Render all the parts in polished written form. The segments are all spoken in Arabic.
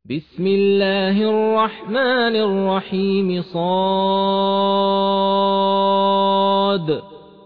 بسم الله الرحمن الرحيم صاد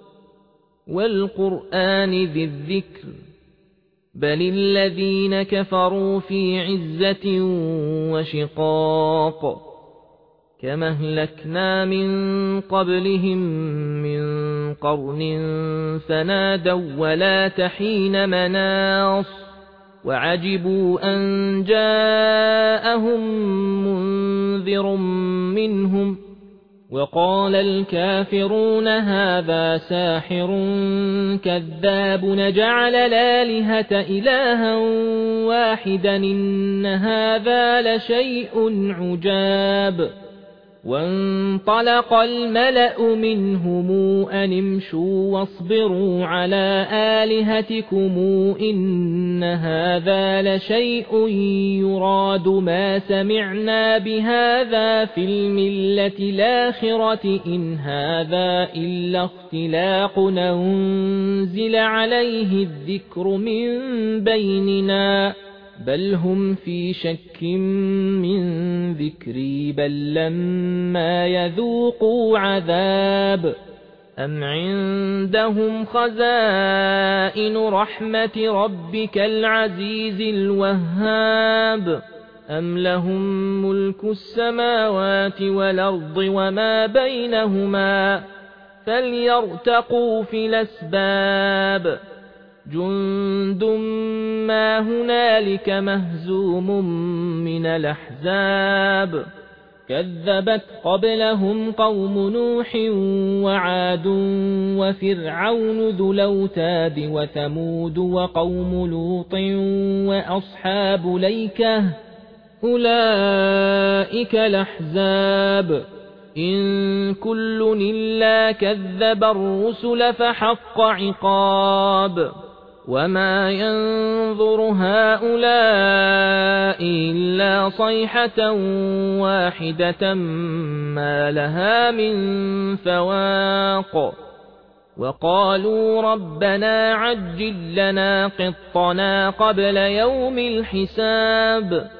والقرآن ذي الذكر بل الذين كفروا في عزة وشقاق كما أهلكنا من قبلهم من قرن فنادوا ولا تحين مناص وعجبوا أن جاءهم منذر منهم وقال الكافرون هذا ساحر كذاب نجعل الآلهة إلها واحدا إن هذا لشيء عجاب وانطلق الملأ منهم أن امشوا واصبروا على آلهتكم إن هذا لشيء يراد ما سمعنا بهذا في الملة الآخرة إن هذا إلا اختلاق أنزل عليه الذكر من بيننا بل هم في شك من ذكري بل لما يذوقوا عذاب أم عندهم خزائن رحمة ربك العزيز الوهاب أم لهم ملك السماوات والأرض وما بينهما فليرتقوا في الأسباب جند ما هنالك مهزوم من الأحزاب كذبت قبلهم قوم نوح وعاد وفرعون ذو الأوتاد وثمود وقوم لوط وأصحاب الأيكة أولئك الأحزاب إن كل إلا كذب الرسل فحق عقاب وما ينظر هؤلاء إلا صيحة واحدة ما لها من فواق وقالوا ربنا عجل لنا قطنا قبل يوم الحساب